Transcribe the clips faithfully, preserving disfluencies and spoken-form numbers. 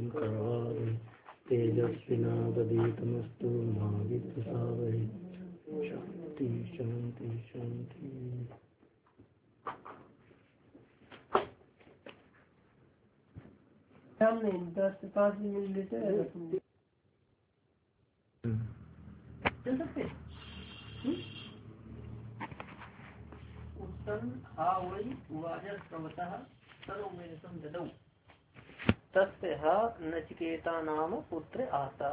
करवावहै तेजस्विनावधीतमस्तु मा विद्विषावहै। शांति शांति शांति। दस पाँच मिनट लेते चल सकते हा वै वाजस्रवतः सर्वमेषां ददौ तस्य हा नचिकेता नाम पुत्र आसा।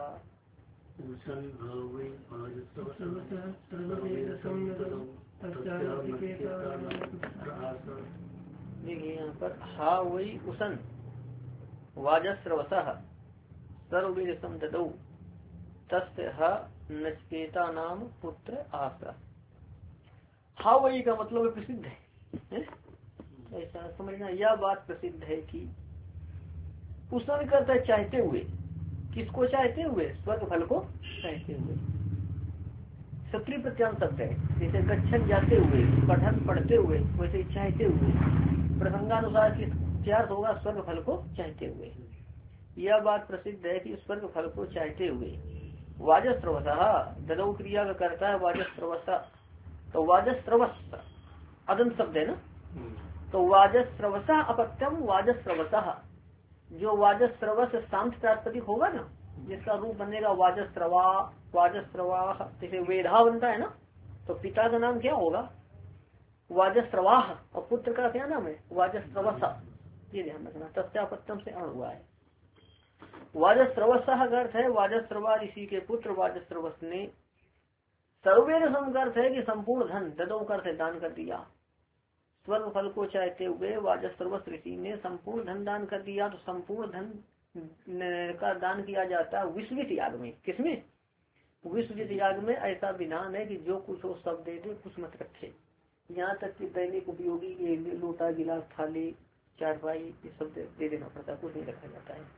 देखिए यहाँ पर हा वै उसन वाजस्रवतः सर्वमेषां ददौ तस्य हा नचिकेता नाम पुत्र आसा। हा वही का मतलब प्रसिद्ध है, है? ऐसा समझना। यह बात प्रसिद्ध है कि उसन करता है चाहते हुए। किसको चाहते हुए? स्वर्ग फल को चाहते हुए। सत्री प्रत्याम शब्द है, जैसे गच्छन जाते हुए, पठन पढ़ते हुए, वैसे चाहते हुए। प्रसंगानुसार किस क्या होगा? स्वर्ग फल को चाहते हुए। यह बात प्रसिद्ध है कि स्वर्ग फल को चाहते हुए वाजस्रवसा ददौ क्रिया का करता है वाजस्रवसा। तो वाजस्रवस अदंत शब्द है ना, तो वाजस्रवसा अपत्यम वाजस्रवसा। जो वाजस्रवस शांत प्रातिपदिक होगा ना, जिसका रूप बनेगा वाजस्रवा वाजस्रवा, जैसे वेधा बनता है ना, तो पिता का नाम क्या होगा? वाजस्रवाह, और पुत्र का क्या नाम है? वाजस्रवसा। ये ध्यान रखना, तस्यापत्यम से अण हुआ है। वाजस्रवसा का अर्थ है वाजस्रवा ऋषि के पुत्र वाजस्रवस ने। सर्वेर का अर्थ है कि संपूर्ण धन, ददौ का अर्थ है दान कर दिया। स्वर्ग फल को चाहते हुए वाजस्रवस ऋषि ने संपूर्ण धन दान कर दिया। तो संपूर्ण धन का दान किया जाता है विश्वजित याग में। किसमें? विश्वजित याग में। ऐसा विधान है कि जो कुछ हो सब दे दे, कुछ मत रखे। यहाँ तक कि दैनिक उपयोगी ये लोटा गिलास थाली चारपाई ये सब दे देना पड़ता है, कुछ नहीं रखा जाता है।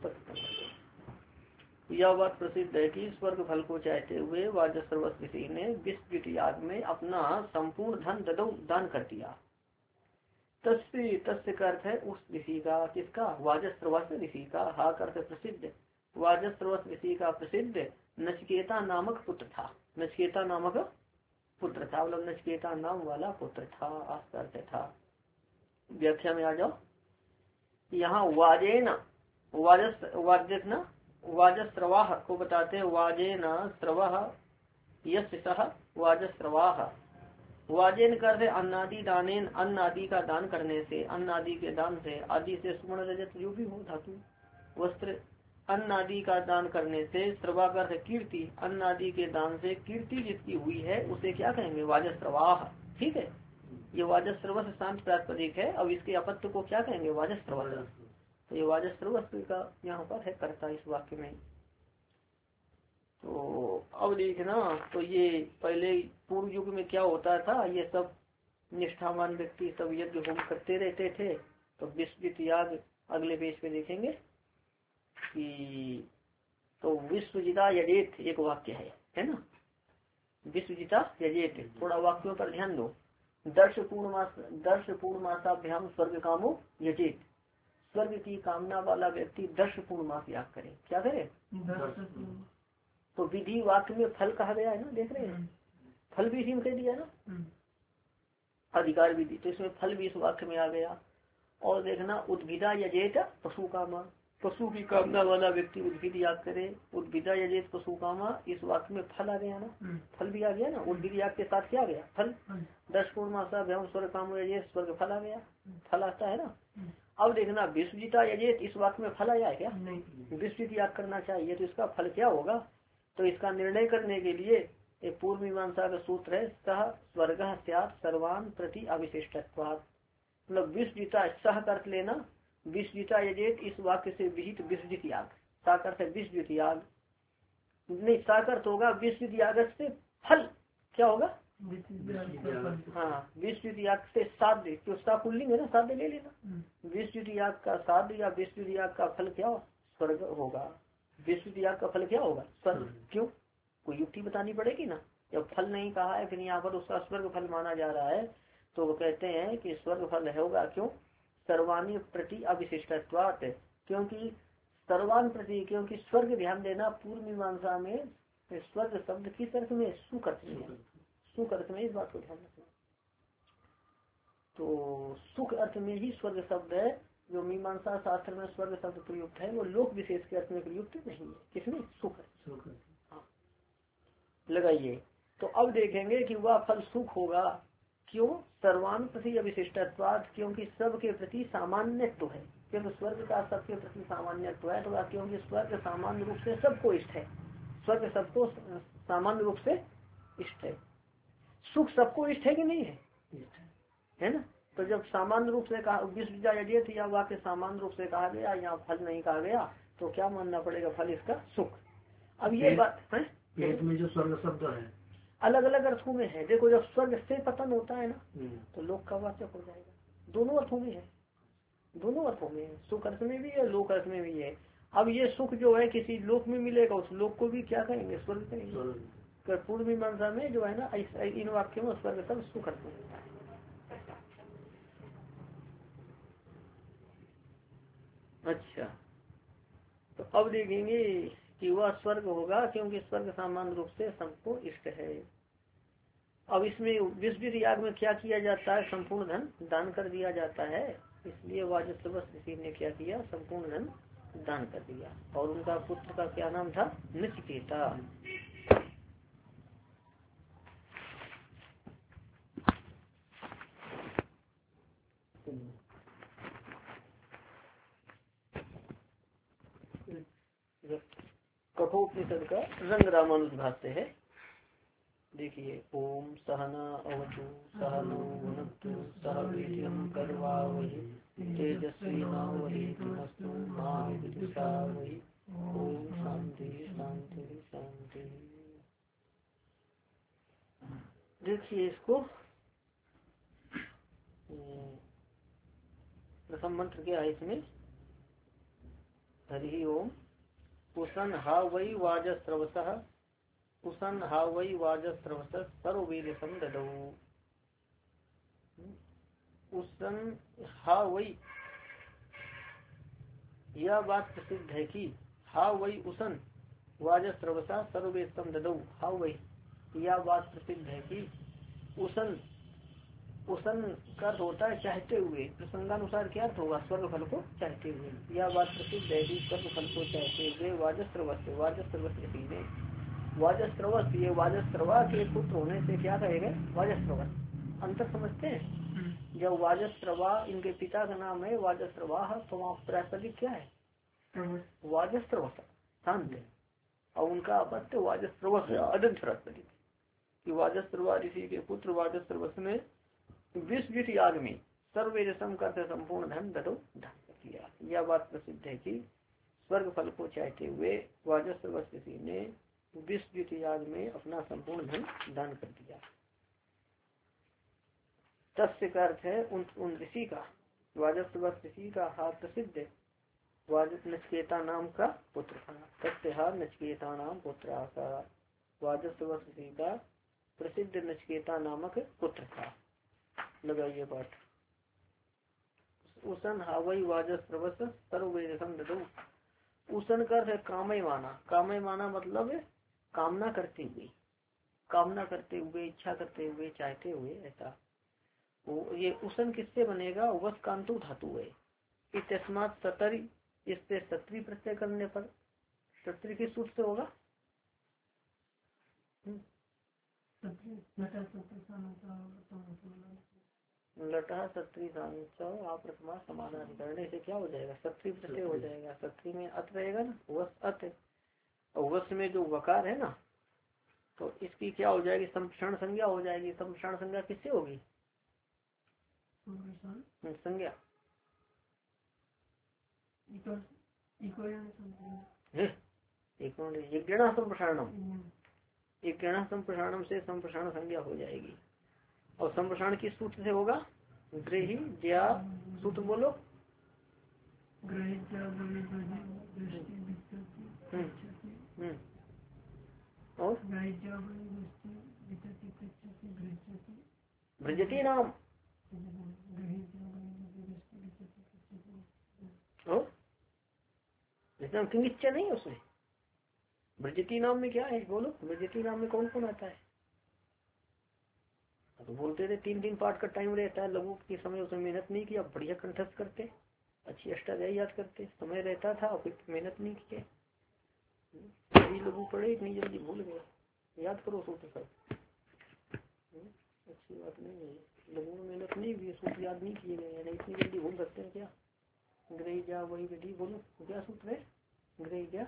यह बात प्रसिद्ध है कि स्वर्ग फल को चाहते हुए वाजस्रवस ऋषि ने विश्वजित याग में अपना संपूर्ण धन ददौ दान कर दिया। तस्य तस्य का अर्थ है उस ऋषि का। किसका? वाजस्रवस ऋषि का। हा का अर्थ प्रसिद्ध। वाजस्रवस ऋषि का प्रसिद्ध नचिकेता नामक पुत्र था। नचिकेता नामक पुत्र था, मतलब नचिकेता नाम वाला पुत्र था। आस्पर्य था। व्याख्या में आ जाओ। यहाँ वाजेन वाजस वाज देखना वाजस्रवाह को बताते हैं। वाजेन स्रवः यस्य सः वाजस्रवाह। वाजेन करते अन्नादि दानेन, अन्न आदि का दान करने से, अन्न आदि के दान से, आदि से सुवर्ण रजत जो भी हो धातु वस्त्र, अन्न आदि का दान करने से। स्रवा करते कीर्ति, अन्न आदि के दान से कीर्ति जिसकी हुई है उसे क्या कहेंगे? वाजस्रवाह। ठीक है, ये वाजस्रवस शांत प्रातिपदिक है। अब इसके अपत्य को क्या कहेंगे? वाजस्रवस। तो ये वाजस्रवस का यहाँ पर है कर्ता इस वाक्य में। तो अब देखना, तो ये पहले पूर्व युग में क्या होता था? ये सब निष्ठावान व्यक्ति सब यज्ञ होम करते रहते थे। तो विश्वजित याग अगले पेज पे देखेंगे कि तो विश्वजिता यजेत एक वाक्य है, है ना? विश्वजिता यजेत। थोड़ा वाक्यों पर ध्यान दो। दर्श पूर्णमास दर्श पूर्णमासाभ्याम स्वर्ग कामो यजेत। स्वर्ग की कामना वाला व्यक्ति दर्श पूर्णमास याग करे। क्या करे? तो विधि वाक्य में फल कहा गया है ना, देख रहे हैं? फल भी इसी में कह दिया ना, अधिकार विधि। तो इसमें फल भी इस वाक्य में आ गया। और देखना उद्भिदा यजेत पशु कामा। पशु की कामना वाला व्यक्ति उद्भिद याग करे। उद्भिदा यजेत पशु कामा, इस वाक्य में फल आ गया ना, फल भी आ गया ना। उद्भिद याग के साथ क्या आ गया? फल। दस पूर्णमासाभ्याम स्वर्ग कामो यजेत, स्वर्ग फल आ गया, फल आता है ना। अब देखना विश्वजिता यजेत, इस वाक्य में फल आया है क्या? नहीं। विश्वजित याग करना चाहिए, तो इसका फल क्या होगा? तो इसका निर्णय करने के लिए एक पूर्व मीमांसा का सूत्र है, सह स्वर्ग स्यात् सर्वान प्रति अविशिष्टत्वात्। मतलब विश्वजिता, सह अर्थ लेना, विश्वजिता यजेत इस वाक्य से विहित विश्वजित याग। साकर्थ है विश्वजित याग, नहीं साकर्थ होगा विश्वजित याग से फल क्या होगा? हाँ, विश्वजित याग से साध्य, तो सा पुल्लिंग है ना, साध्य ले लेना। विश्वजित याग का साध्य या विश्वजित याग का फल क्या? स्वर्ग होगा। विश्वजित याग का फल क्या होगा? स्वर्ग। क्यों? कोई युक्ति बतानी पड़ेगी ना। जब फल नहीं कहा है फिर यहाँ पर उसका स्वर्ग फल माना जा रहा है, तो वो कहते हैं कि स्वर्ग फल होगा। क्यों? सर्वानी प्रति अविशिष्टत्वात्, क्योंकि सर्वान प्रति, क्योंकि स्वर्ग ध्यान देना पूर्व मीमांसा में स्वर्ग शब्द किस अर्थ में, सुख अर्थ में, सुख अर्थ में, इस बात को ध्यान रखना। तो सुख अर्थ में ही स्वर्ग शब्द है। जो मीमांसा शास्त्र में स्वर्ग शब्द प्रयुक्त है वो लोक विशेष के अर्थ में प्रयुक्त नहीं है। किसमें, सुख है। हाँ लगाइए। तो अब देखेंगे कि वह फल सुख होगा। क्यों, सर्वान प्रति अविशिष्टत्वाद, क्योंकि सब के प्रति सामान्यत्व है। क्योंकि स्वर्ग का सबके प्रति सामान्यत्व है। तो क्योंकि स्वर्ग सामान्य रूप से सबको इष्ट है, स्वर्ग सबको सामान्य रूप से इष्ट है। सुख सबको इष्ट है कि नहीं है, है ना। तो जब सामान्य रूप से कहा विश्व या वाक्य सामान्य रूप से कहा गया, यहाँ फल नहीं कहा गया, तो क्या मानना पड़ेगा, फल इसका सुख। अब ये बात है, पेट में जो स्वर्ग शब्द है अलग अलग अर्थों में है। देखो जब स्वर्ग से पतन होता है ना तो लोक का वाचक हो जाएगा। दोनों अर्थों में है, दोनों अर्थों में है। सुख अर्थ में भी है, लोक अर्थ में भी है। अब ये सुख जो है किसी लोक में मिलेगा, उस लोक को भी क्या कहेंगे, स्वर्ग कहेंगे। पूर्व मीमांसा में जो है ना इन वाक्यों में स्वर्ग सब सुख अर्थ में होता है। अच्छा, तो अब देखेंगे कि वह स्वर्ग होगा क्योंकि स्वर्ग सामान्य रूप से सबको इष्ट है। अब इसमें विश्व याग में क्या किया जाता है, संपूर्ण धन दान कर दिया जाता है। इसलिए वाजस्रवस ऋषि ने क्या किया, संपूर्ण धन दान कर दिया। और उनका पुत्र का क्या नाम था, नचिकेता। कठोपनिषद का रंग रामानुज भाष्य है। देखिए, ओम सहना अवतु सहनो भुनक्तु सह वीर्यं करवावहै तेजस्विनावधीतमस्तु मा विद्विषावहै। ओम शांति शांति शांति। देखिए इसको प्रथम मंत्र क्या है इसमें, हरि ओम उसन हा वै वाजस्रवसः उसन हा वै वाजस्रवसः सर्ववेदसं ददौ। उसन हा वै, यह बात प्रसिद्ध है कि हा वै उसन वाजस्रवसः सर्ववेदसं ददौ। हा वै, यह बात प्रसिद्ध है कि उसन, उसन का अर्थ होता है चाहते हुए। प्रसंगानुसार क्या अर्थ होगा, स्वर्ग फल को चाहते हुए। यह बात प्रसिद्ध है कि स्वर्ग फल को चाहते हुए वाजस्रवस, वाजस्रवस ऋषि ने, वाजस्रवस ये वाजस्रवा के पुत्र होने से क्या कहेंगे, वाजस्रवस। अंतर समझते हैं, जब वाजस्रवा इनके पिता का नाम है वाजस्रवा, तो वहाँ प्रासदिक क्या है, वाजस्रवस शांत, और उनका अपत्य वाजस्रवस अदंत प्रासदिक। वाजस्रवा ऋषि के पुत्र वाजस्रवस ने विश्व याग में सर्ववेदसम करते संपूर्ण धन ददो दान कर दिया। यह बात प्रसिद्ध है कि स्वर्ग फल को चाहते हुए वाजस्रवस ऋषि ने विश्व याग में अपना संपूर्ण धन दान कर दिया। तस्य का अर्थ है उन, उन ऋषि का, वाजस्रवस ऋषि का हा प्रसिद्ध वाज नचिकेता नाम का पुत्र था। तस्य हा नचिकेता नाम पुत्र का, वाजस्रवस ऋषि का प्रसिद्ध नचिकेता नामक पुत्र था। लगाइए पाठ। उसन हावई वाजस्रवस सर्ववेदसं ददौ। उसन कर है कामय माना, कामय माना मतलब कामना करते हुए, कामना करते हुए, इच्छा करते हुए, चाहते हुए, ऐसा। ये उसन किससे बनेगा, वस कांतु धातु है। इतस्मात् सतरी, इससे सत्री प्रत्यय करने पर, सत्री किस सूत्र से होगा, लटा सत्री प्रथमा समानाधिकरण से क्या हो जाएगा, सत्री प्रत्यय हो जाएगा। सत्री में अत रहेगा ना, वस अत, और वस में जो वकार है ना, तो इसकी क्या हो जाएगी, संप्रसारण संज्ञा हो जाएगी। संप्रसारण संज्ञा किससे होगी, संज्ञा एक गणा संप्रसारणम, एक गणा संप्रसारणम से संप्रसारण संज्ञा हो जाएगी। और संप्रसारण किस सूत्र से होगा, ग्रही ज्या सूत्र बोलो, और ब्रजती नाम, और उसमें किंगिच्च नहीं है उसमें। ब्रजती नाम में क्या है बोलो, ब्रजती नाम में कौन कौन आता है? तो बोलते थे तीन दिन पाठ का टाइम रहता है, लघु के समय उसमें मेहनत नहीं किया, बढ़िया कंठस्थ करते, अच्छी अष्टाध्यायी याद करते, समय रहता था फिर मेहनत नहीं किए, अभी लघु पढ़े इतनी जल्दी भूल गए। याद करो सूत्र सब, अच्छी बात नहीं है। लघु में मेहनत नहीं हुई, सूत्र याद नहीं किए गए, नहीं इतनी जल्दी भूल सकते हैं क्या? ग्रही जा वही विधि, बोलो क्या सूत्र है? ग्रही जा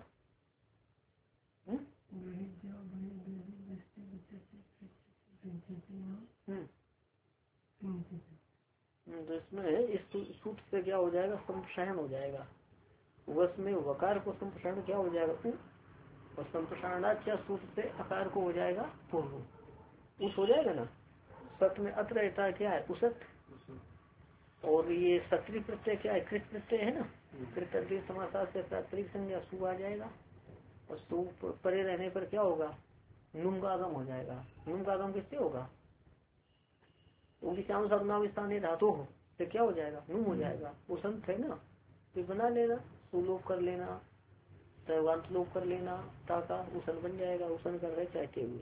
तो इसमें इस सूत्र से क्या हो जाएगा? संप्रसारण हो जाएगा। वश में वकार को संप्रसारण क्या हो जाएगा? उ, और संप्रसारणाख्या सूत्र से अकार को हो जाएगा पूर्व, उस हो जाएगा ना। सत में अत रहता है क्या है? उसत। और ये सत्री प्रत्यय क्या है? कृत प्रत्यय है ना। कृत समासार से सात्विक संज्ञा सु आ जाएगा, और सु परे रहने पर क्या होगा? नुम का आगम हो जाएगा। नुम का आगम किससे होगा? श्याम सर्वनाम स्थानीय धातु हो तो क्या हो जाएगा? नुम हो जाएगा। उसंत है ना, तो बना लेना, सुलोप कर लेना, सर्वांत लोप कर लेना, ताका उसन बन जाएगा। उसन कर रहे चाहते हुए,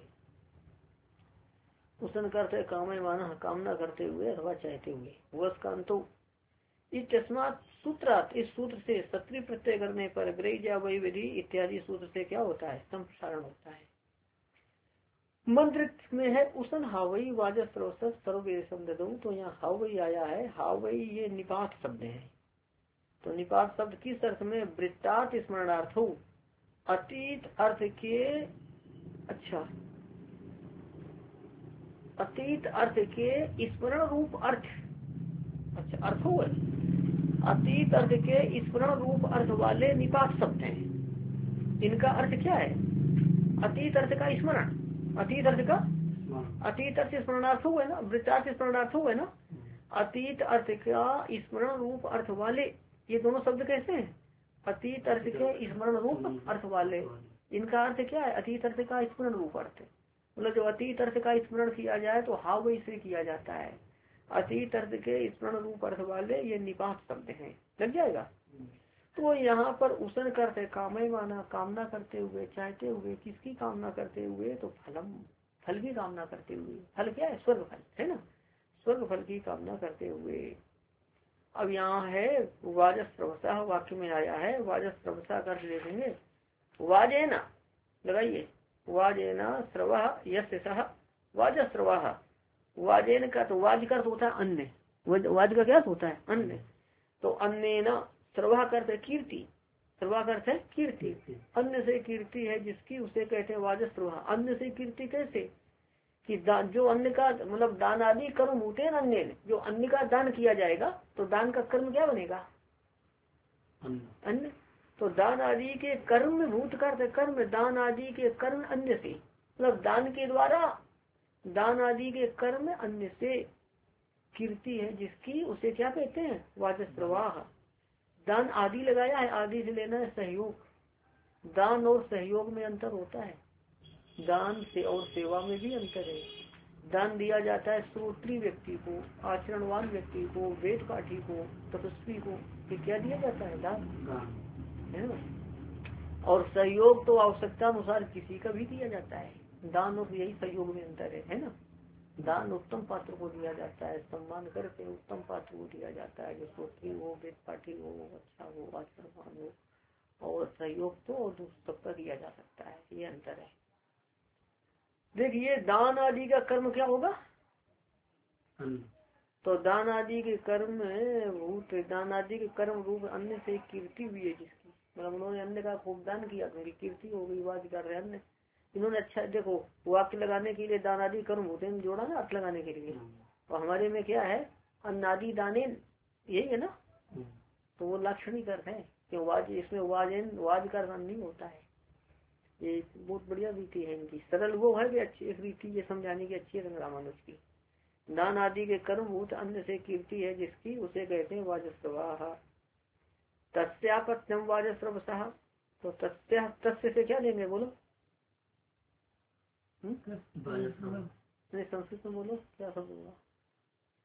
उसन करते कामय माना कामना करते हुए अथवा चाहते हुए। वश का अंतो इस तस्मात सूत्रात, इस सूत्र से सत्री प्रत्यय करने पर ग्रही वही विधि इत्यादि सूत्र से क्या होता है? संप्रसारण होता है। मंत्र में है उसन हावई वाजस्रोत सर्वेद शब्द दो, तो यहाँ हावई आया है। हावई ये निपात शब्द है, तो निपात शब्द किस अर्थ में? वृत्तार्थ स्मरणार्थ हो, अतीत अर्थ के, अच्छा अतीत अर्थ के स्मरण रूप अर्थ, अच्छा अर्थ हो, अतीत अर्थ के स्मरण रूप अर्थ वाले निपात शब्द हैं। इनका अर्थ क्या है? अतीत अर्थ का स्मरण, अतीत अर्थ का अतीत अर्थ स्मरणार्थ है ना, वृत्तार्थ स्मरणार्थ है ना। अतीत अर्थ का स्मरण रूप अर्थ वाले, ये दोनों शब्द कैसे हैं? अतीत अर्थ के स्मरण रूप अर्थ वाले। इनका अर्थ क्या है? अतीत अर्थ का स्मरण रूप अर्थ, मतलब जो अतीत अर्थ का स्मरण किया जाए तो हाव से किया जाता है। अतीत अर्थ के स्मरण रूप अर्थ वाले ये निपात शब्द हैं, लग जाएगा। तो यहाँ पर उसन करते कामय माना, कामना करते हुए, चाहते हुए, किसकी कामना करते हुए? तो फलम, फल की कामना करते हुए। फल क्या है? स्वर्ग फल है ना, स्वर्ग फल की कामना करते हुए। अब यहाँ है वाजस्रवसा, वाक्य में आया है वाजस्रवसा कर देखेंगे। वाजेना लगाइए, वाजेना स्रव यस्य सह वाजस्रव। वाजेन का तो वाज का होता है अन्य, वाज का क्या होता है? अन्य। तो अन्य न स्रवा करते कीर्ति, स्रवा करते कीर्ति, अन्य से कीर्ति है जिसकी, उसे कहते हैं वाजस्रवा। अन्य से कीर्ति कैसे? कि जो अन्य का मतलब दान आदि कर्म होते हैं अन्य, जो अन्य का दान किया जाएगा तो दान का कर्म क्या बनेगा? अन्य। तो दान आदि के कर्म भूत करते कर्म, दान आदि के कर्म अन्य से, मतलब दान के द्वारा दान आदि के कर्म अन्य से कीर्ति है जिसकी, उसे क्या कहते हैं? वाजस्रवाह। दान आदि लगाया है, आदि से लेना है सहयोग। दान और सहयोग में अंतर होता है, दान से और सेवा में भी अंतर है। दान दिया जाता है श्रोत्री व्यक्ति को, आचरणवान व्यक्ति को, वेद पाठी को, तपस्वी को, ये क्या दिया जाता है? दान है ना। और सहयोग तो आवश्यकता अनुसार किसी का भी दिया जाता है। दान और यही सहयोग में अंतर है, है ना। दान उत्तम पात्र को दिया जाता है, सम्मान करके उत्तम पात्र को दिया जाता है, जो श्रोत्री हो, वेद पाठी हो, अच्छा हो, आचरणवान हो। और सहयोग तो सबका दिया जा सकता है, ये अंतर है। देखिए दान आदि का कर्म क्या होगा? तो दान आदि के कर्म भूत, दान आदि के कर्म रूप अन्य से कीर्ति हुई है जिसकी, मतलब उन्होंने अन्य का खूब दान किया तो उनकी कीर्ति हो गई। वाद कर रहे अन्य, इन्होंने अच्छा देखो वाक्य लगाने के लिए दान आदि कर्म होते हैं, जोड़ा ना अर्थ लगाने के लिए। और हमारे में क्या है? अन्नादि दाने, यही है ना। तो वो लाक्षणिक अर्थ है कि वाज, इसमें वाजन वाज का अर्थ नहीं होता है। ये बहुत बढ़िया रीति है इनकी, सरल वो है कि अच्छी एक रीति ये समझाने की अच्छी है रामानुज की। दान आदि के कर्म भूत अन्य से कीर्ति है जिसकी, उसे कहते हैं वाजस्रवाह। तस्यापत्यम वाजस्रवसः, तो तस्य तस्य से क्या लेंगे बोलो? नहीं संस्कृत में बोलो क्या शब्द होगा?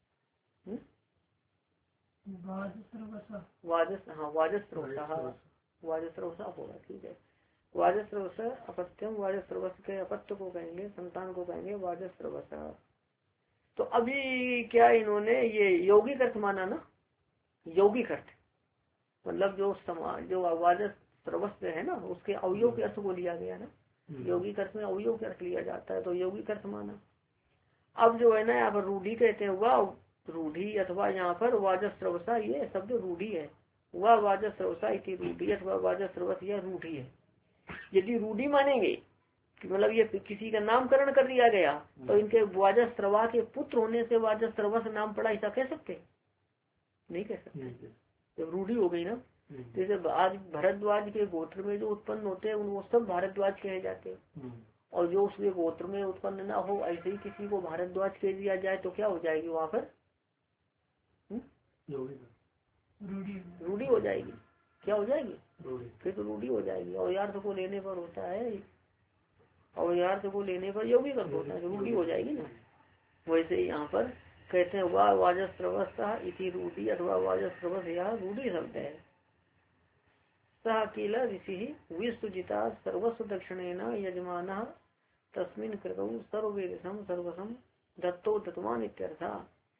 वाजस हाँ वाजस्रवसः, वाजस्रवसा होगा। ठीक है, वाजस्रवस अपत्यम, वाजस्रवस के अपत्य को कहेंगे, संतान को कहेंगे वाजस्रवसा। तो अभी क्या इन्होंने ये यौगिक अर्थ माना ना, यौगिक अर्थ मतलब जो समा जो वाजस्रवस है ना उसके अवयव के अर्थ को लिया गया ना, यौगिक अर्थ में अवयव के अर्थ लिया जाता है तो यौगिक अर्थ माना। अब जो है ना यहाँ पर रूढ़ी कहते हैं, वह रूढ़ी अथवा यहाँ पर वाजस्रवसा ये शब्द रूढ़ी है, वह वाजस्रवसा इति रूढ़ी अथवा वाजस्रवस यह रूढ़ी है। यदि रूढ़ी मानेंगे कि मतलब ये किसी का नामकरण कर दिया गया तो इनके वाजस्रवा के पुत्र होने से वाजस्रवस नाम पड़ा, ऐसा कह सकते नहीं कह सकते, तो रूढ़ी हो गई ना। जैसे आज भरद्वाज के गोत्र में जो उत्पन्न होते हैं वो सब भारद्वाज कहे जाते हैं, और जो उसके गोत्र में उत्पन्न ना हो ऐसे ही किसी को भारद्वाज कह दिया जाए तो क्या हो जाएगी वहाँ पर रूढ़ी हो जाएगी। क्या हो जाएगी फिर तो रूढ़ी हो जाएगी। और यार्थ को लेने पर होता है, और यार्थ को लेने पर यौगिक अर्थ होता है, रूढ़ी हो जाएगी ना। वैसे ही यहाँ पर कहते हैं वाह वाजस्रवसा इति रूढ़ी अथवा वाजस्रवस यह रूढ़ी शब्द है। सह किल ऋषि विश्वजिता सर्वस्व दक्षिणेन यजमान तस्मिन् कृतौ सर्ववेदसम सर्वसम दत्तो दत्तवान इत्यर्था।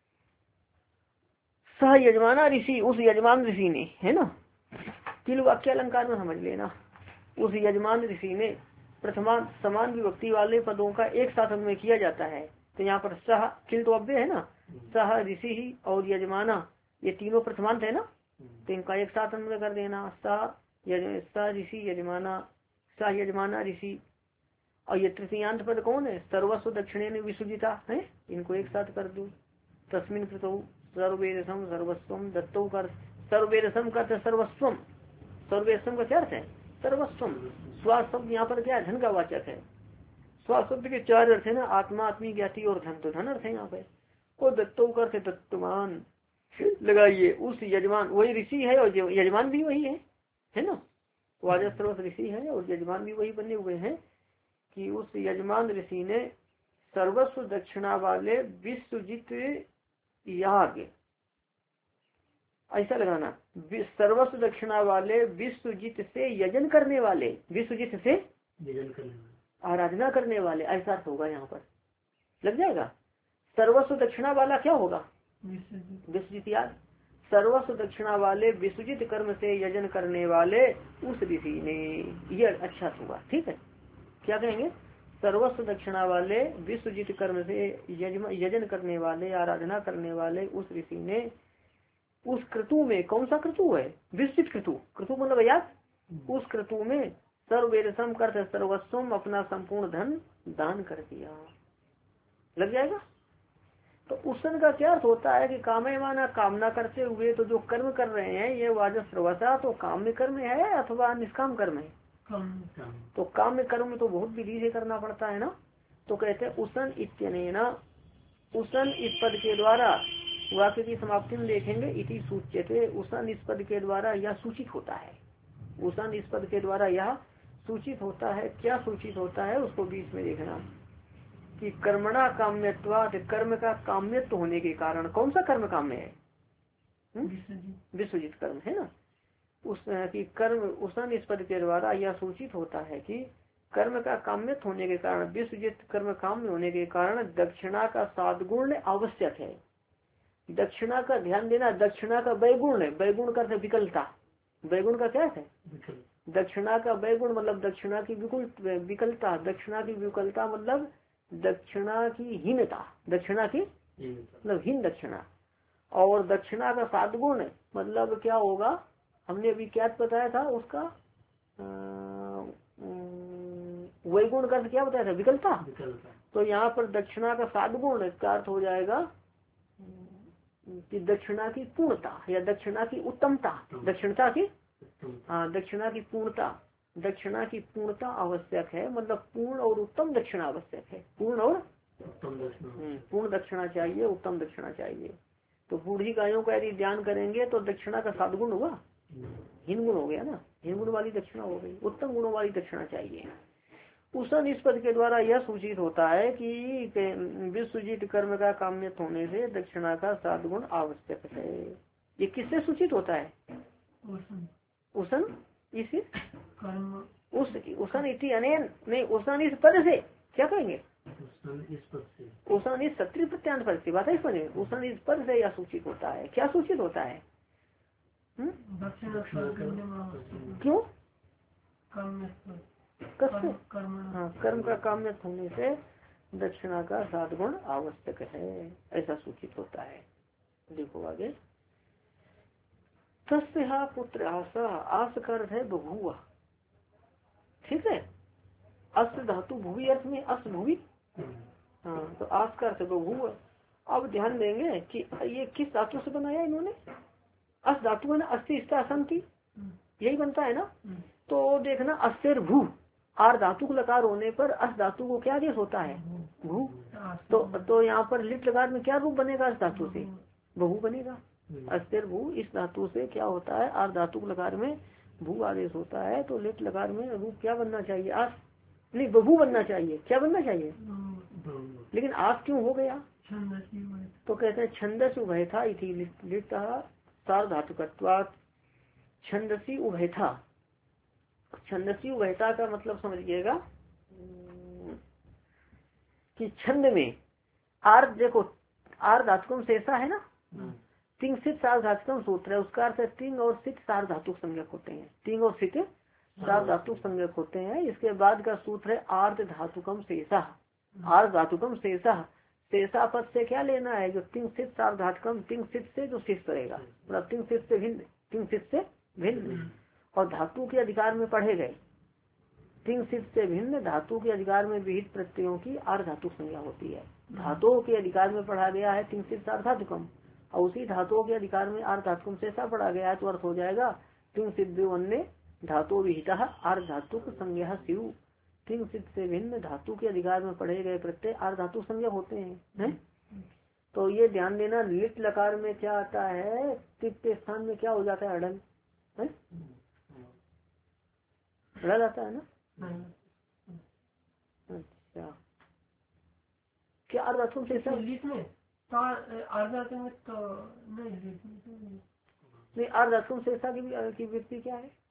सह यजमाना ऋषि, उस यजमान ऋषि ने, है ना, किल वाक्य अलंकार में समझ लेना, उस यजमान ऋषि ने प्रथमा समान विभक्ति वाले पदों का एक साथ में किया जाता है। तो यहाँ पर सह किल तो अव्यय है ना, सह ऋषि ही और यजमाना ये तीनों प्रथमांत है ना, तो इनका एक साथ अन्वय कर देना। सह ऋषि यजमाना, सह यजमाना ऋषि, और ये तृतीयांत पद कौन है, सर्वस्व दक्षिणे विसुजिता है, इनको एक साथ कर दो। तस्मिन् कृतौ सर्ववेदसम सर्वस्वम दत्तौ कर, सर्ववेदसम का सर्वस्वम, सर्ववेदसम का क्या अर्थ है सर्वस्वम। स्वा शब्द यहाँ पर क्या है, धन का वाचक है। स्वा शब्द के चार अर्थ है ना, आत्मा, आत्मी, ज्ञाति और धन, तो धन अर्थ है यहाँ पे। को दत्तौ कर दत्तमान लगाइए, उस यजमान वही ऋषि है और यजमान भी वही है, है ना, वाजस्रवस ऋषि है और यजमान भी वही बने हुए हैं कि उस यजमान ऋषि ने सर्वस्व दक्षिणा वाले विश्वजित याग, ऐसा लगाना, सर्वस्व दक्षिणा वाले विश्वजित से यजन करने वाले, विश्वजित से यजन करने वाले, आराधना करने वाले, ऐसा अर्थ होगा यहाँ पर, लग जाएगा। सर्वस्व दक्षिणा वाला क्या होगा, विश्वजित याग, सर्वस्व दक्षिणा वाले विश्वजित कर्म से यजन करने वाले उस ऋषि ने, यह अच्छा होगा। ठीक है, क्या कहेंगे, सर्वस्व दक्षिणा वाले विश्वजित कर्म से यजन करने वाले, आराधना करने वाले उस ऋषि ने उस क्रतु में, कौन सा क्रतु है, विस्तृत क्रतु, क्रतु मतलब याद, उस क्रतु में सर्ववेदसम कर सर्वस्वम अपना संपूर्ण धन दान कर दिया, लग जाएगा। तो उसन का क्या अर्थ होता है कि कामे माना कामना करते हुए, तो जो कर्म कर रहे हैं ये वाजस्रवसा तो काम्य कर्म है अथवा निष्काम कर्म है, तो काम्य कर्म तो बहुत विधि से करना पड़ता है ना। तो कहते हैं उसन इत्यनेन, उसन इस पद के द्वारा, वाक्य की समाप्ति में देखेंगे इति सूच्यते, उसन इस पद के द्वारा यह सूचित होता है, उसन इस पद के द्वारा यह सूचित होता है। क्या सूचित होता है उसको बीच में देखना कि कर्मणा काम्यत्वात्, कर्म का काम्यत्व होने के कारण, कौन सा कर्म काम्य है, विश्वजित कर्म है ना, उस की कर्म उसन इस पद के द्वारा यह सूचित होता है कि कर्म का काम्यत्व होने के कारण, विश्वजित कर्म काम्य होने के कारण दक्षिणा का सादगुण आवश्यक है। दक्षिणा का ध्यान देना, दक्षिणा का वैगुण है, वैगुण का विकलता, वैगुण का क्या है, दक्षिणा का वैगुण मतलब दक्षिणा की विकुल विकलता, दक्षिणा की विकलता मतलब दक्षिणा की हीनता, दक्षिणा की मतलब हीन दक्षिणा, और दक्षिणा का सादगुण मतलब क्या होगा, हमने अभी क्या बताया था उसका वैगुण का क्या बताया था, विकलता, विकलता। तो यहाँ पर दक्षिणा का सादगुण का अर्थ हो जाएगा कि दक्षिणा की पूर्णता या दक्षिणा की उत्तमता, दक्षिणता की, हाँ दक्षिणा की पूर्णता, दक्षिणा की पूर्णता आवश्यक है, मतलब पूर्ण और उत्तम दक्षिणा आवश्यक है, पूर्ण और उत्तम दक्षिणा, पूर्ण दक्षिणा चाहिए, उत्तम दक्षिणा चाहिए। तो बूढ़ी गायों का यदि ध्यान करेंगे तो दक्षिणा का सादगुण हुआ, हीन गुण हो गया ना, हीन गुण वाली दक्षिणा हो गई, उत्तम गुणों वाली दक्षिणा चाहिए। उसन इस पद के द्वारा यह सूचित होता है कि विश्वजित कर्म का काम्यत्व होने से दक्षिणा का सादगुण आवश्यक है। ये किससे सूचित होता है, उसन इस कर्म उस उसन इति अनेन नहीं उसन इस पद से क्या कहेंगे इस पद से उसन इस सत्री प्रत्यांत पद से बात है समझ में उसन इस पद से यह सूचित होता है क्या सूचित होता है हुँ? क्यों कससे हाँ कर्म का काम्य होने से दक्षिणा का सात गुण आवश्यक है ऐसा सूचित होता है। देखो आगे तस्या पुत्र आशा आस का अर्थ है बभुआ ठीक है अस्त धातु भूवि अर्थ में अस्त भूवि हाँ तो आस का अर्थ बभुआ। अब ध्यान देंगे कि ये किस धातु से बनाया इन्होंने अस धातु है ना अस्थि असंति यही बनता है ना। तो देखना अस्थिर भू आर धातु को लकार होने पर अस धातु को क्या आदेश होता है भू। तो तो यहाँ पर लिट लकार में क्या रूप बनेगा अस धातु से बहु बनेगा। अस्थिर भू इस धातु से क्या होता है आर धातु लकार में भू आदेश होता है। तो लिट लकार में रूप क्या बनना चाहिए आस नहीं बहु बनना चाहिए क्या बनना चाहिए लेकिन आस क्यों हो गया तो कहते हैं छंदस उभयथा इति लिखता सार्वधातुकत्वात् छंदसी उभयथा। छंदसी उभयता का मतलब समझिएगा कि छंद में आर देखो आर धातुकम शेषा है ना तिंग सित सार्वधातुकम सूत्र है उसका अर्थ तिंग और सित सार्वधातुक संज्ञक होते हैं तिंग और सित सार्वधातुक संज्ञक होते हैं। इसके बाद का सूत्र है आर्ध धातुकम शेषा आर्ध धातुकम शेषा शेषा पद से क्या लेना है जो तिंग सित सार्वधातुकम तिंग सित से जो शेष करेगा मतलब तिंग सित से भिन्न तिंग सित से भिन्न और धातु के अधिकार में पढ़े गए तिंग सित से भिन्न धातु के अधिकार में विहित प्रत्ययों की आर्ध धातुक संज्ञा होती है। धातुओं के अधिकार में पढ़ा गया है तिंग सित सार्वधातुकम और उसी धातुओं के अधिकार में आर्ध धातुकम से ऐसा पढ़ा गया है तो अर्थ हो जाएगा तिंग सिद्ध अन्य धातु विहिता आर्ध धातुक संज्ञा शिव। तिंग सिद्ध से भिन्न धातु के अधिकार में पढ़े गए प्रत्यय आर्ध धातुक संज्ञा होते हैं है? तो ये ध्यान देना लिट लकार में क्या आता है तिप के स्थान में क्या हो जाता है अड़ल है अड़ल आता है ना। अच्छा क्या अर्ध धातुक से नहीं अर्ध धातुक से ऐसा की व्यक्ति क्या है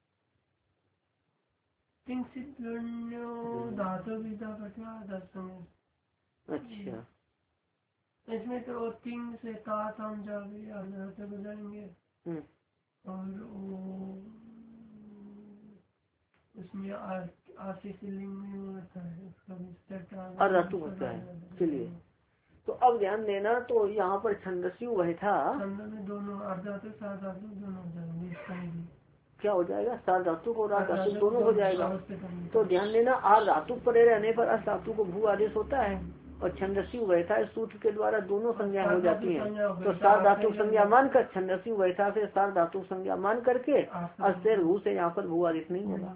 अच्छा इसमें तो तीन से तात हम जाएंगे जाएंगे और उसमें आशीष लिंग में होता है उसका अर्धातु होता है। चलिए तो अब ध्यान देना तो यहाँ पर छंदसी वह था छंद में दोनों अर्धातु सार्वधातु दोनों हो जाएंगे क्या हो जाएगा सार्वधातुक और अर्धातुक दोनों हो जाएगा। तो ध्यान देना आर धातु पड़े रहने पर अस धातु को भू आदेश होता है और छंदसी वैथा इस सूत्र के द्वारा दोनों संज्ञा हो जाती हैं। तो सार धातु संज्ञा मानकर छंदसी वैथा से सार धातु संज्ञा मान करके अस्थिर भू से यहाँ पर भू आदेश नहीं होगा।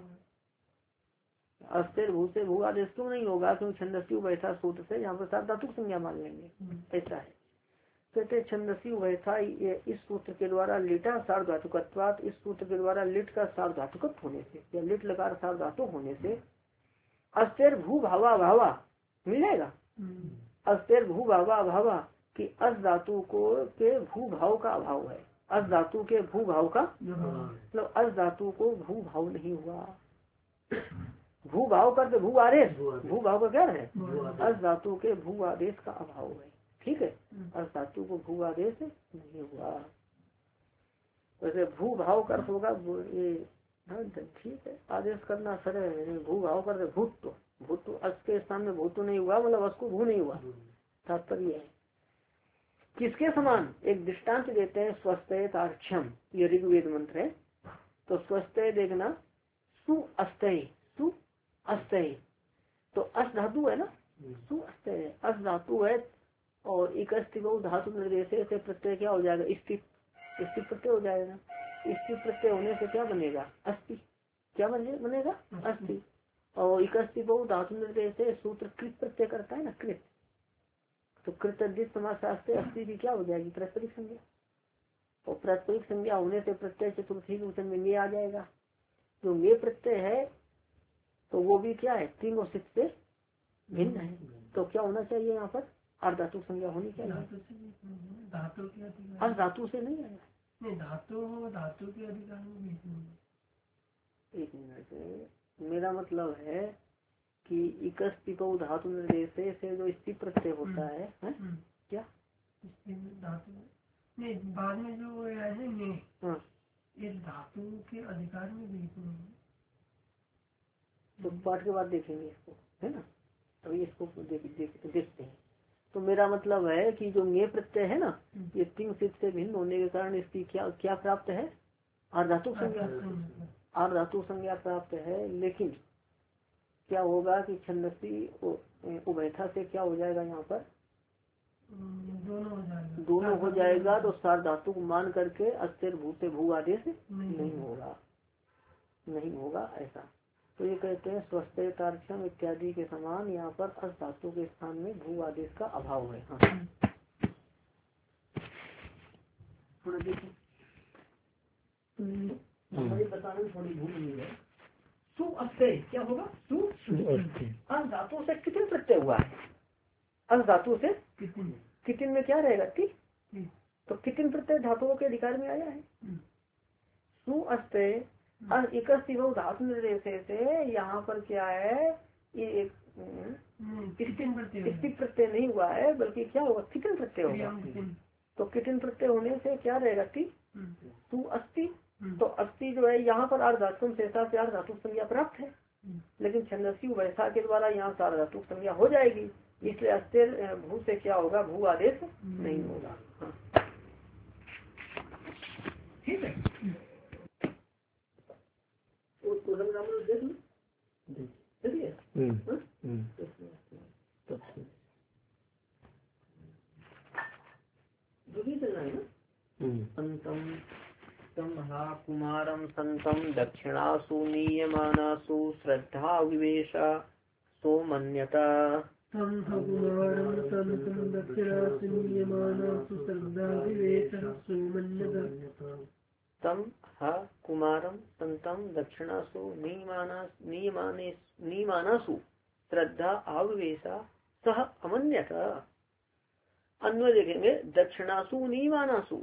अस्थिर भू से भू आदेश क्यों नहीं होगा क्योंकि छंदसी वैथा सूत्र से यहाँ पर सार धातु संज्ञा मान लेंगे ऐसा है। कहते छंदसी वैथा इस सूत्र के द्वारा लिटा सार्वधातुकत्वात् इस सूत्र के द्वारा लिट का सार्वधातुकत्व होने से या लिट लकार सार्वधातुक होने से अस्थिर भू भावा भावा मिल जाएगा। अस्थिर भू भावा भावा कि अस धातु को के भू भाव का अभाव है। अस धातु के भू भाव का मतलब अस धातु को भू भाव नहीं हुआ। भू भाव करते भू आदेश भू भाव का क्या है अस धातु के भू आदेश का अभाव है। ठीक है अस धातु को भू आदेश नहीं हुआ। वैसे भू भाव का अर्थ होगा ये ठीक है आदेश करना सरल है। भू भाव करते भूत भूत अस के स्थान में भूत नहीं हुआ मतलब अस को भू नहीं हुआ तात्पर्य है। किसके समान एक दृष्टांत देते हैं स्वस्थय तार्क्षम ये ऋग्वेद मंत्र है। तो स्वस्थय देखना सु अस्तय सु अस्तय तो अस धातु है ना सु अस्तय अस धातु है और एक धातु निर्देश से प्रत्यय क्या हो जाएगा स्थित स्थित प्रत्यय हो जाएगा। स्थित प्रत्यय होने से क्या बनेगा अस्थि क्या बने बनेगा अस्थि और इकस्थि बहु धातु निर्देश से सूत्र कृत प्रत्यय करता है ना कृत तो कृत समाज शास्त्र अस्थि की क्या हो जाएगी प्रास्परिक संज्ञा और प्रास्परिक संज्ञा होने से प्रत्यय चतुर्थी वचन में मे आ जाएगा। जो मे प्रत्यय है तो वो भी क्या है तीन और सिद्ध से भिन्न है। तो क्या होना चाहिए यहाँ पर अर्ध धातु संज्ञा होनी चाहिए। धातु अर्ध धातु से नहीं आएगा नहीं धातु हो धातु के अधिकार में एक मिनट, मेरा मतलब है कि इकस पिपौ धातु निर्देश से जो स्थित प्रत्यय होता है, है? क्या धातु नहीं, बाद में जो आया है ये हाँ। ये धातु के अधिकार में भी नहीं। तो पाठ के बाद देखेंगे इसको, है ना। अभी इसको देख, देख, देखते हैं। तो मेरा मतलब है कि जो ये प्रत्यय है ना, ये तीन सिद्ध से भिन्न होने के कारण इसकी क्या क्या प्राप्त है, अर्धातु संज्ञा, अर्धातु संज्ञा प्राप्त है। लेकिन क्या होगा कि छंदसी उभयथा से क्या हो जाएगा, यहाँ पर दोनों हो जाएगा, दोनों हो जाएगा। तो सार्वधातु को मान करके अस्थिर भू से भू आदेश नहीं, नहीं होगा, नहीं होगा ऐसा। तो ये कहते हैं स्वस्थ तार्क्ष्यम इत्यादि के समान यहाँ पर अर्थ धातु के स्थान में भू आदेश का अभाव है। हाँ। थोड़ा देखिए, मुझे बताने में थोड़ी भूल हुई है। सु अस्ते क्या होगा, सु अर्थ धातु से कितने प्रत्यय हुआ है, अर्थ धातु से कितिन में क्या रहेगा, ती। तो कितिन प्रत्यय धातुओं के अधिकार में आया है। सु अस्ते धातु निर्देश से यहाँ पर क्या है, ये स्थित प्रत्यय नहीं हुआ है, बल्कि क्या होगा, कितिन प्रत्यय होगा। तो कितिन प्रत्यय होने से क्या रहेगा, ती। सु अस्ति, तो अस्ति जो है यहाँ पर अर्धातु शेषा से अर्धातु संज्ञा प्राप्त है, लेकिन छंदसी वैसा के द्वारा यहाँ से अर्धातु संज्ञा हो जाएगी, इसलिए अस्थिर भू से क्या होगा, भू आदेश नहीं होगा। हाँ। ठीक है, उसको देख लो, चलिए चलना है ना। संतम तम हा कुमारम संतम दक्षिणासु नीयमानासु श्रद्धा विवेशा सोमन्यता। तम हा कुमारम संतम दक्षिणासु नीयमानासु श्रद्धा विवेशा सोमन्यता। तम हा कुमारम संतम दक्षिणासु नीयमाने नीयमानासु श्रद्धा आविवेशा सह अमन्यता। अन्वय देखेंगे, दक्षिणासु नीयमानासु,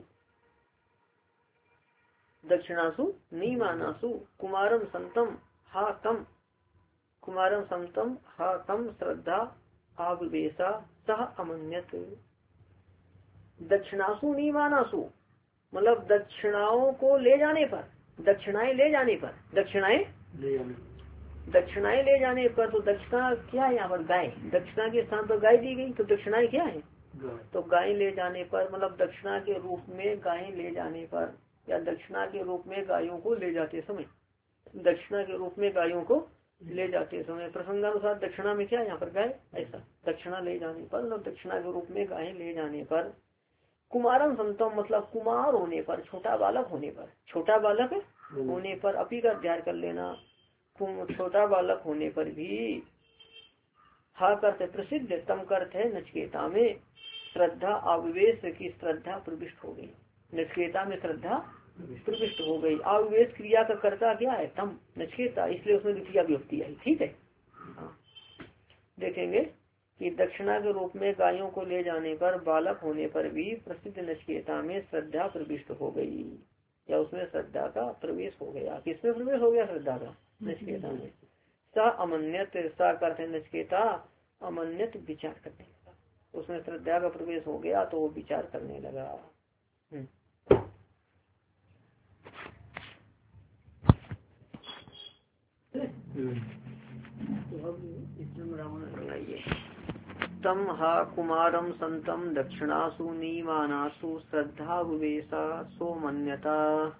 दक्षिणासु नीयमानासु कुमारम संतम हा तम, कुमारम संतम हा तम श्रद्धा आविवेशा सह अमन्यत। दक्षिणासु नीयमानासु मतलब दक्षिणाओं को ले जाने पर, दक्षिणाएं ले जाने पर, दक्षिणाएं ले जाने दक्षिणाएं ले जाने पर। तो दक्षिणा क्या है यहाँ पर, गाय। दक्षिणा के स्थान पर गाय दी गई, तो दक्षिणाएं क्या है, तो गाय ले जाने पर, मतलब दक्षिणा के रूप में गायें ले जाने पर, या दक्षिणा के रूप में गायों को ले जाते समय, दक्षिणा के रूप में गायों को ले जाते समय प्रसंगानुसार दक्षिणा में क्या यहाँ पर गाय, ऐसा दक्षिणा ले जाने पर, मतलब दक्षिणा के रूप में गायें ले जाने पर। कुमारम संतम मतलब कुमार होने पर, छोटा बालक होने पर, छोटा बालक होने पर अपी का अध्ययन कर लेना। छोटा बालक होने पर भी हा करते प्रसिद्ध, तम करते है नचिकेता में श्रद्धा आविवेश की श्रद्धा प्रविष्ट हो गई, नचिकेता में श्रद्धा प्रविष्ट हो गई। आविवेश क्रिया का कर्ता क्या है, तम नचिकेता, इसलिए उसमें द्वितीय विभक्ति आई। ठीक है, हाँ देखेंगे कि दक्षिणा के रूप में गायों को ले जाने पर बालक होने पर भी प्रसिद्ध नचिकेता में श्रद्धा प्रविष्ट हो गई, या उसमें श्रद्धा का प्रवेश हो गया। किसमें प्रवेश हो गया, श्रद्धा का, नचिकेता में। सा अमन्यत, सा करते नचिकेता अमन्यत विचार करने लगा, उसमें श्रद्धा का प्रवेश हो गया तो वो विचार करने लगा। तो अब इसमें रावण लगाइए, तम हा कुमारम संतम दक्षिणासु नीयमानासु श्रद्धा विवेशा सोमन्यता।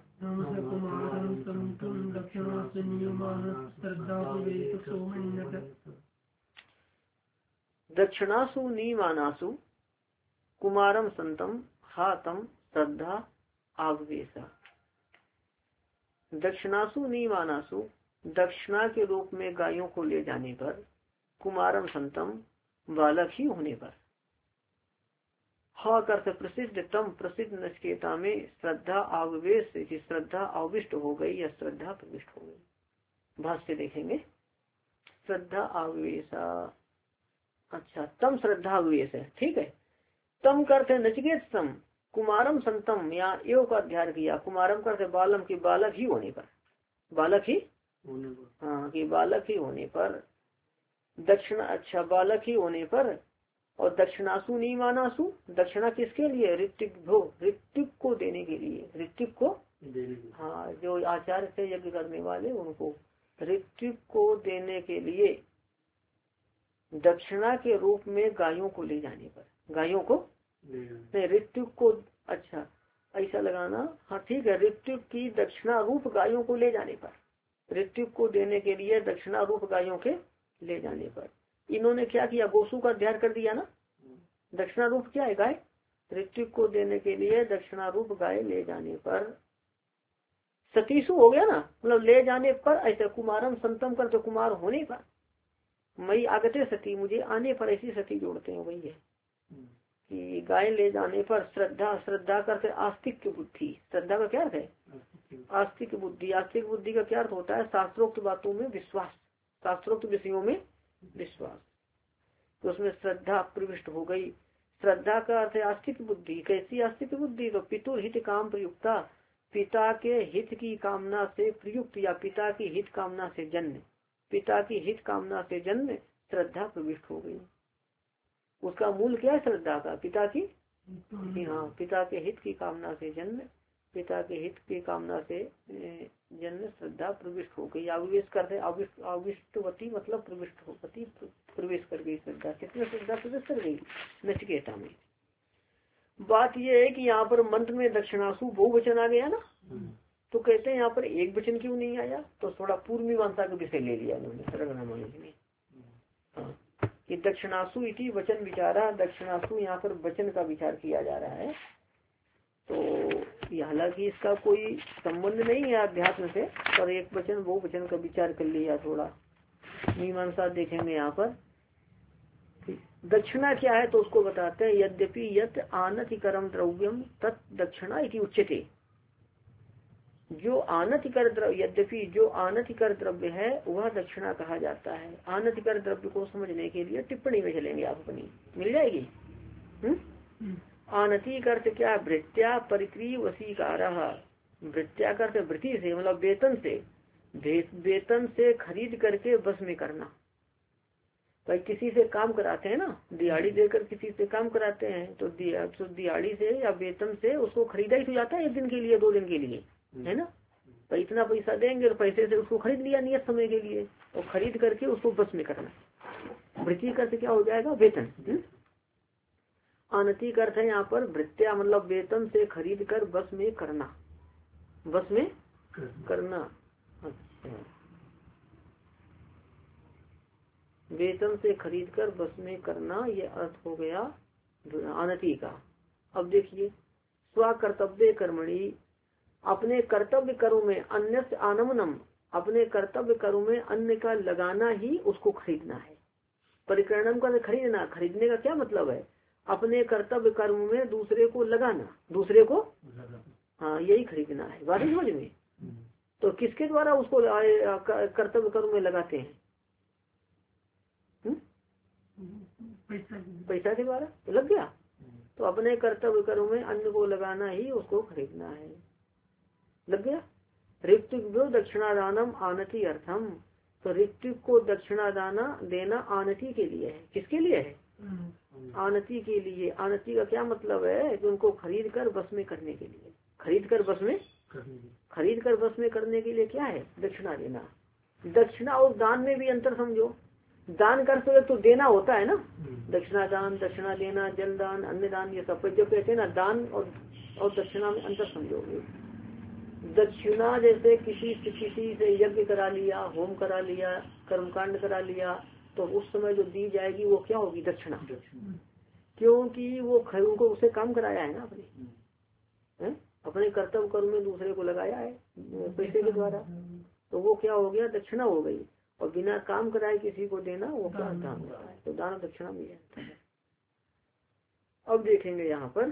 दक्षिणासु नीयमानासु कुमारम संतम हा तम श्रद्धा आविवेशा। दक्षिणासु नीयमानासु दक्षिणा के रूप में गायों को ले जाने पर, कुमारम संतम बालक ही होने पर, हा करते प्रसिद्ध, तम प्रसिद्ध नचिकेता में श्रद्धा आविवेश की श्रद्धा आविष्ट हो गई या श्रद्धा प्रविष्ट हो गई। भाष्य देखेंगे, श्रद्धा आविवेशा, अच्छा तम श्रद्धा आविवेश है, ठीक है। तम करते नचिकेत सम, कुमारम संतम, यहाँ एव का अध्ययन किया, कुमारम करते बालम की बालक ही होने पर, बालक ही हाँ कि बालक ही होने पर दक्षिणा, अच्छा बालक ही होने पर, और दक्षिणासु नहीं मानासु, दक्षिणा किसके लिए, ऋतिक भो, ऋतिक को देने के लिए, ऋतिक को हाँ जो आचार्य से यज्ञ करने वाले उनको ऋतिक को देने के लिए दक्षिणा के रूप में गायों को ले जाने पर, गायों को नहीं ऋतिक को, अच्छा ऐसा लगाना, हाँ ठीक है, ऋतिक की दक्षिणा रूप गायों को ले जाने पर, ऋतिक को देने के लिए दक्षिणा रूप गायों के ले जाने पर इन्होंने क्या किया, गोसु का अध्ययन कर दिया ना। दक्षिणा रूप क्या है, गाय, ऋतिक को देने के लिए दक्षिणा रूप गाय ले जाने पर सतीसु हो गया ना, मतलब ले जाने पर, ऐसा कुमारम संतम कर तो कुमार होने पर, मई आगते सती मुझे आने पर, ऐसी सती जोड़ते हैं, वही है कि गाय ले जाने पर श्रद्धा, श्रद्धा करते आस्तिक बुद्धि, श्रद्धा का क्या अर्थ है, आस्तिक बुद्धि, आस्तिक बुद्धि का क्या अर्थ होता है, शास्त्रोक्त बातों में विश्वास, शास्त्रोक्त विषयों में विश्वास, तो उसमें श्रद्धा प्रविष्ट हो गई। श्रद्धा का अर्थ है आस्तिक बुद्धि, कैसी आस्तिक बुद्धि, तो पितुर हित काम प्रयुक्ता, पिता के हित की कामना से प्रयुक्त या पिता की हित कामना से जन्म, पिता की हित कामना से जन्म श्रद्धा प्रविष्ट हो गई। उसका मूल क्या है श्रद्धा का, पिता की, हाँ पिता के हित की कामना से जन्म, पिता के हित की कामना से जन्म श्रद्धा प्रविष्ट हो गई। आविष्ट करते आविष्टवती मतलब प्रविष्ट होती, प्रवेश कर गई श्रद्धा, कितने श्रद्धा प्रवेश कर गई नचिकेता में। बात यह है कि यहाँ पर मंत्र में दक्षिणासु बहुवचन आ गया ना, तो कहते हैं यहाँ पर एक वचन क्यों नहीं आया, तो थोड़ा पूर्व मीमांसा का विषय ले लिया उन्होंने ने, हाँ कि दक्षिणासु इति वचन विचारा, दक्षिणासु यहाँ पर वचन का विचार किया जा रहा है। तो हालांकि इसका कोई संबंध नहीं है अध्यात्म से, पर एक वचन वो वचन का विचार कर लिया थोड़ा मीमांसा देखेंगे यहाँ पर। दक्षिणा क्या है तो उसको बताते हैं, यद्यपि यत आनतिकरम द्रव्यम तत् दक्षिणा इति उच्यते, जो आनतिकर द्रव्य, यद्यपि जो आनतिकर द्रव्य है वह दक्षिणा कहा जाता है। आनतिकर द्रव्य को समझने के लिए टिप्पणी में चलेंगे, आप अपनी मिल जाएगी। हम्म आनति का अर्थ क्या, वृत्त्या परिक्री वसीकार, वृत्त्या का अर्थ वृत्ति से मतलब वेतन से, वेतन से खरीद करके बस में करना। भाई किसी से काम कराते हैं ना, दिहाड़ी देकर किसी से काम कराते हैं, तो दिया, तो दिहाड़ी से या वेतन से उसको खरीदा ही तो जाता है एक दिन के लिए दो दिन के लिए, है ना। तो इतना पैसा देंगे और पैसे से उसको खरीद लिया नियत समय के लिए, और खरीद करके उसको बस में करना। वृत्ति का अर्थ क्या हो जाएगा, वेतन। आनति का अर्थ है यहाँ पर वृत्त्या मतलब वेतन से खरीद कर बस में करना, बस में करना। अच्छा, वेतन से खरीद कर बस में करना, ये अर्थ हो गया आनति का। अब देखिए, स्वकर्तव्य कर्मणि, अपने कर्तव्य कर्म में अन्य आनमनम, अपने कर्तव्य कर्म में अन्य का लगाना ही उसको खरीदना है। परिकरणम का खरीदना, खरीदने का क्या मतलब है, अपने कर्तव्य कर्म में दूसरे को लगाना, दूसरे को हाँ यही खरीदना है। बात समझ में, तो किसके द्वारा उसको कर्तव्य कर्म में लगाते हैं, पैसा के द्वारा, तो लग गया। तो अपने कर्तव्य कर्म में अन्य को लगाना ही उसको खरीदना है, लग गया। ऋत्विक दक्षिणादानम आनति अर्थम, तो ऋत्विक को दक्षिणादाना देना आनति के लिए है, किसके लिए है, आनति के लिए। आनति का क्या मतलब है कि उनको खरीद कर बस में करने के लिए, खरीद कर बस में खरीद कर बस में करने के लिए क्या है, दक्षिणा देना। दक्षिणा और दान में भी अंतर समझो, दान कर तो, तो देना होता है ना, दक्षिणा दान, दक्षिणा देना, जल दान, अन्न दान, ये सब जो कहते हैं ना, दान और और दक्षिणा में अंतर समझोगे। दक्षिणा जैसे किसी से किसी से यज्ञ करा लिया, होम करा लिया, कर्मकांड करा लिया, तो उस समय जो दी जाएगी वो क्या होगी, दक्षिणा, क्योंकि वो उनको उसे काम कराया है ना, अपने है? अपने कर्तव्य कर्म में दूसरे को लगाया है पैसे के द्वारा, तो वो क्या हो गया, दक्षिणा हो गई। और बिना काम कराए किसी को देना वो क्या दान होता है, तो दान दक्षिणा भी है। अब देखेंगे यहाँ पर,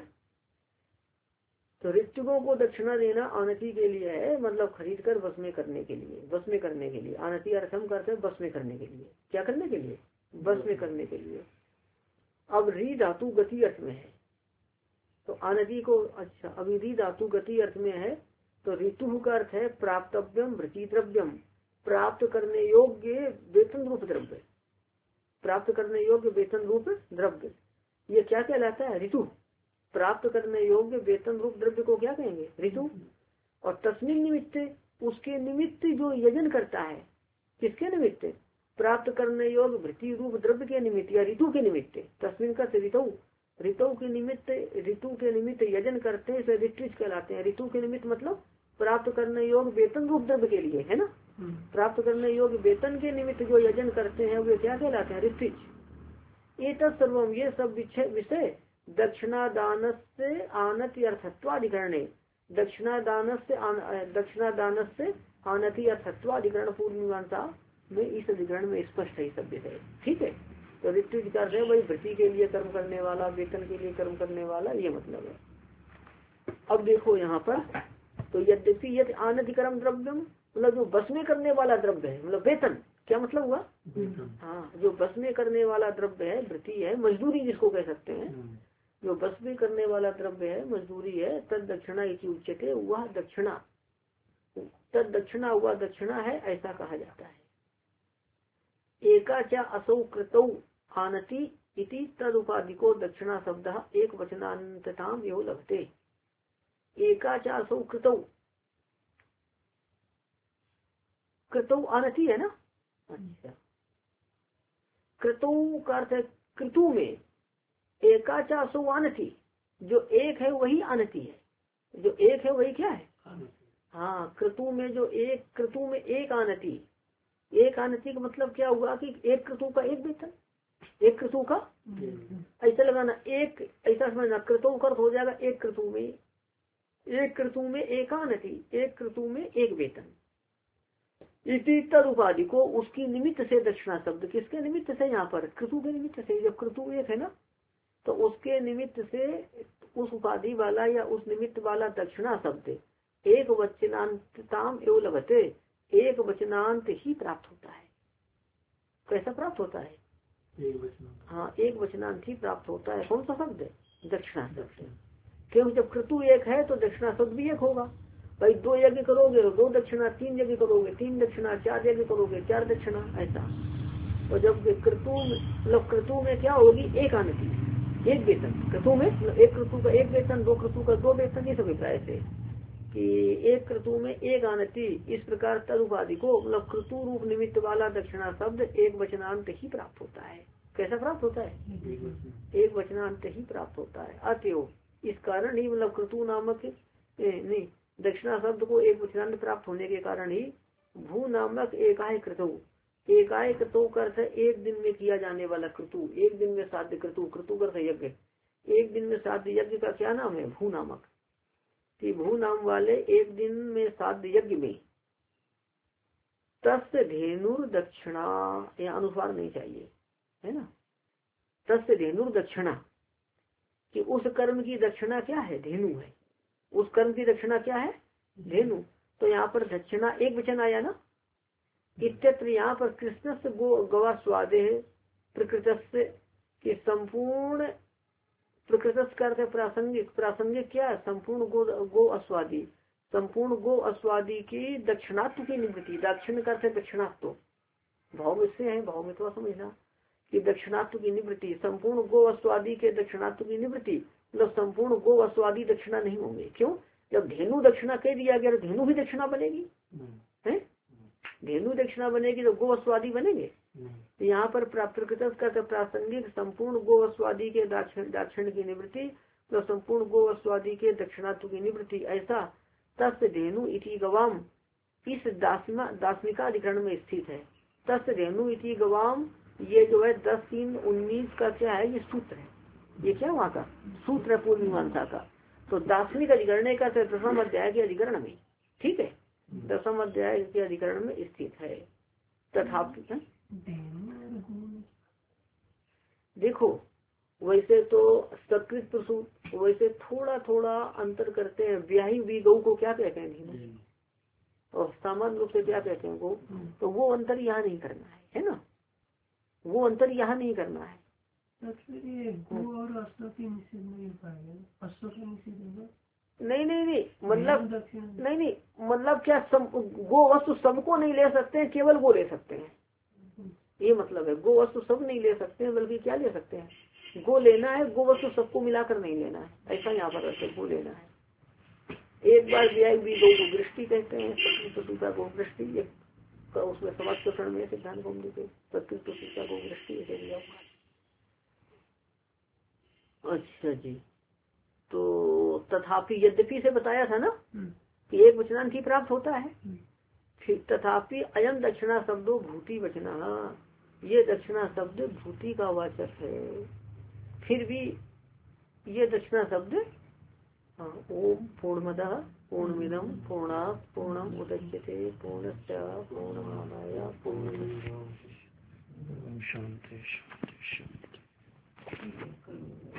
तो ऋत्विकों को दक्षिणा देना आनति के लिए है, मतलब खरीद कर बस में करने के लिए, बस में करने के लिए। आनति अर्थम करते हैं बस में करने के लिए, क्या करने के लिए, बस में करने के लिए। अब री धातु गति अर्थ में है, तो आनति को, अच्छा अभी री धातु गति अर्थ में है, तो ऋतु का अर्थ है प्राप्तव्यम वृत्ति द्रव्यम, प्राप्त करने योग्य वेतन रूप द्रव्य, प्राप्त करने योग्य वेतन रूप द्रव्य, ये क्या कहलाता है? ऋतु। प्राप्त करने योग्य वेतन रूप द्रव्य को क्या कहेंगे? ऋतु। और तस्मिन निमित्त, उसके निमित्त जो यजन करता है, किसके निमित्त? प्राप्त करने योग्य वृत्ति रूप द्रव्य के निमित्त या ऋतु के निमित्त। तस्मिन का ऋतु, ऋतु के निमित्त, ऋतु के निमित्त यजन करते हैं, ऋतुज कहलाते हैं। ऋतु के निमित्त मतलब प्राप्त करने योग्य वेतन रूप द्रव्य के लिए, है ना। प्राप्त करने योग्य वेतन के निमित्त जो यजन करते हैं वे क्या कहलाते हैं? ऋतुज। ये सर्वम, ये सब विषय दक्षिणादान से आनति अर्थत्वाधिकरण, दक्षिणादान से दक्षिणादान से आनति अर्थत्वाधिकरण पूर्व मीमांसा में इस अधिकरण में स्पष्ट है सब विषय। ठीक है, तो ऋतु कर रहे वही वृत्ति के लिए कर्म करने वाला, वेतन के लिए कर्म करने वाला, ये मतलब है। अब देखो यहाँ पर, तो यद्यपि यदि आनधिकरम द्रव्यम मतलब जो बस में करने वाला द्रव्य है, मतलब वेतन, क्या मतलब हुआ? हाँ, जो बस में करने वाला द्रव्य है, वृत्ति है, मजदूरी जिसको कह सकते हैं, जो बस में करने वाला द्रव्य है, मजदूरी है, तद दक्षिणा इति उच्यते, वह दक्षिणा, तद दक्षिणा हुआ दक्षिणा है, ऐसा कहा जाता है। एका च असौ कृतौ आनति इति तद उपाधिको दक्षिणा शब्द एक वचनांतताम एवं लगते। एका च असौ कृतौ, कृतौ आनति है ना। अच्छा, कृतौ का अर्थ है कृतु में, एका च असौ आनति, जो एक है वही आनति है, जो एक है वही क्या है? हाँ, कृतु में जो एक, कृतु में एक आनति, एक आनति का मतलब क्या हुआ कि एक कृतु का एक वेतन, एक कृतु का, ऐसा लगाना, एक ऐसा समझना, कृतु का अर्थ हो जाएगा एक कृतु में, एक कृतु में एक आनति, एक कृतु में एक वेतन। इसी तद उपाधि को, उसकी निमित्त से दक्षिणा शब्द, किसके निमित्त से? यहाँ पर कृतु के निमित्त से, जब कृतु एक है ना, तो उसके निमित्त से उस उपाधि वाला या उस निमित्त वाला दक्षिणा शब्द एक वचनांतताम एवं लगते, एक वचनांत ही प्राप्त होता है। कैसा प्राप्त होता है? एक वचनांत। हाँ, एक वचनांत ही प्राप्त होता है। कौन सा शब्द? दक्षिणा शब्द। क्योंकि जब कृतु एक है तो दक्षिणा शब्द भी एक होगा। भाई दो यज्ञ करोगे तो दो दक्षिणा, तीन यज्ञ करोगे तीन दक्षिणा, चार यज्ञ करोगे चार दक्षिणा, ऐसा। और जब कृतु मतलब कृतु में क्या होगी? एक आनति, एक वेतन। कृतु में एक कृतु का एक वेतन, दो कृतु का दो वेतन, ये सब अभिप्राय से कि एक कृतु में एक आनति, इस प्रकार तद उपाधि को मतलब कृतु रूप निमित्त वाला दक्षिणा शब्द एक वचनांत ही प्राप्त होता है। कैसा प्राप्त होता है? एक वचनांत ही प्राप्त होता है। अतएव इस कारण ही मतलब कृतु नामक नहीं, दक्षिणा शब्द को एक वचनांत प्राप्त होने के कारण ही भू नामक एकाय कृतु, एकाय कृतु का अर्थ एक दिन में किया जाने वाला कृतु, एक दिन में साध्य कृतु, कृतु का अर्थ यज्ञ, एक दिन में साध्य यज्ञ का क्या नाम है? भू नामक। कि भू नाम वाले एक दिन में साध्य यज्ञ में तस्य धेनुर दक्षिणा, या अनुसार नहीं चाहिए, है ना। तस्य धेनुर दक्षिणा, कि उस कर्म की दक्षिणा क्या है? धेनु है। उस कर्म की दक्षिणा क्या है? धेनु। तो यहाँ पर दक्षिणा एक वचन आया ना। इत्यत्र यहाँ पर कृष्ण से गो गवा स्वादे है, प्रकृत से कि संपूर्ण, प्रकृत का अर्थ प्रासंगिक, प्रासंगिक क्या है? संपूर्ण गो गो अस्वादी, संपूर्ण गो अस्वादी की दक्षिणात्व की निवृत्ति। दक्षिण का अर्थ दक्षिणात्व, भाव में से है, भाव में थोड़ा समझना कि दक्षिणात्व की निवृत्ति, संपूर्ण गो अस्वादी के दक्षिणात्व की निवृत्ति मतलब संपूर्ण गो अस्वादी दक्षिणा नहीं होंगे। क्यों? जब धेनु दक्षिणा कह दिया गया तो धेनु भी दक्षिणा बनेगी, है? धेनु दक्षिणा बनेगी तो गो अस्वादी बनेंगे। तो यहाँ पर प्रकृत का प्रासंगिक संपूर्ण गो अस्वादी के दाक्षिण की निवृत्ति तो संपूर्ण गो अस्वादी के दक्षिणात्व की निवृत्ति। ऐसा तस्य धेनु इति गवाम इस दासमा दासमिका अधिकरण में स्थित है। तस्य धेनु इति गवाम, ये जो है दस तीन उन्नीस का क्या है? ये सूत्र है। ये क्या वहाँ का सूत्र है पूर्व मीमांसा का। तो दार्शनिक अधिकरण का दसम अध्याय के अधिकरण में, ठीक है, दसम अध्याय के अधिकरण में स्थित है। तथापि देखो वैसे तो सकृत प्रसूत, वैसे थोड़ा थोड़ा अंतर करते हैं। ब्याही हुई गौ को क्या कहते हैं? धीनु। और सामान्य रूप से क्या कहते हैं? गौ। तो वो अंतर यहाँ नहीं करना है, है ना, वो अंतर यहाँ नहीं करना है। गो और अश्व की निषेध नहीं पाएगा, अश्व की निषेध होगा नहीं नहीं नहीं मतलब दक्षिण नहीं नहीं मतलब क्या सम, गो वस्तु सबको नहीं ले सकते हैं, केवल वो ले सकते हैं, ये मतलब है। गो वस्तु सब नहीं ले सकते हैं, बल्कि क्या ले सकते हैं, गो लेना है, गो वस्तु सबको मिलाकर नहीं लेना है, ऐसा यहाँ पर रखे गो लेना है। एक बार दिया भी गो को दृष्टि कहते हैं, प्रकृति का गो दृष्टि, एक का उसमें समाज प्रकरण में सिद्धांत कौमुदी के प्रकृति का गो दृष्टि ऐसे दिया हुआ। अच्छा जी, तो तथापि यद्यपि से बताया था ना कि एक वचनांत ही प्राप्त होता है, फिर तथापि अयम दक्षिणा शब्दों भूति वचना, ये दक्षिणा शब्द भूति का वाचक है। फिर भी ये दक्षिणा शब्द ओम पूर्णमदः पूर्णमिदं पूर्णात् पूर्णम उदच्यते पूर्णस्य पूर्णमादाय पूर्णमेवावशिष्यते। शांति शांति शांति।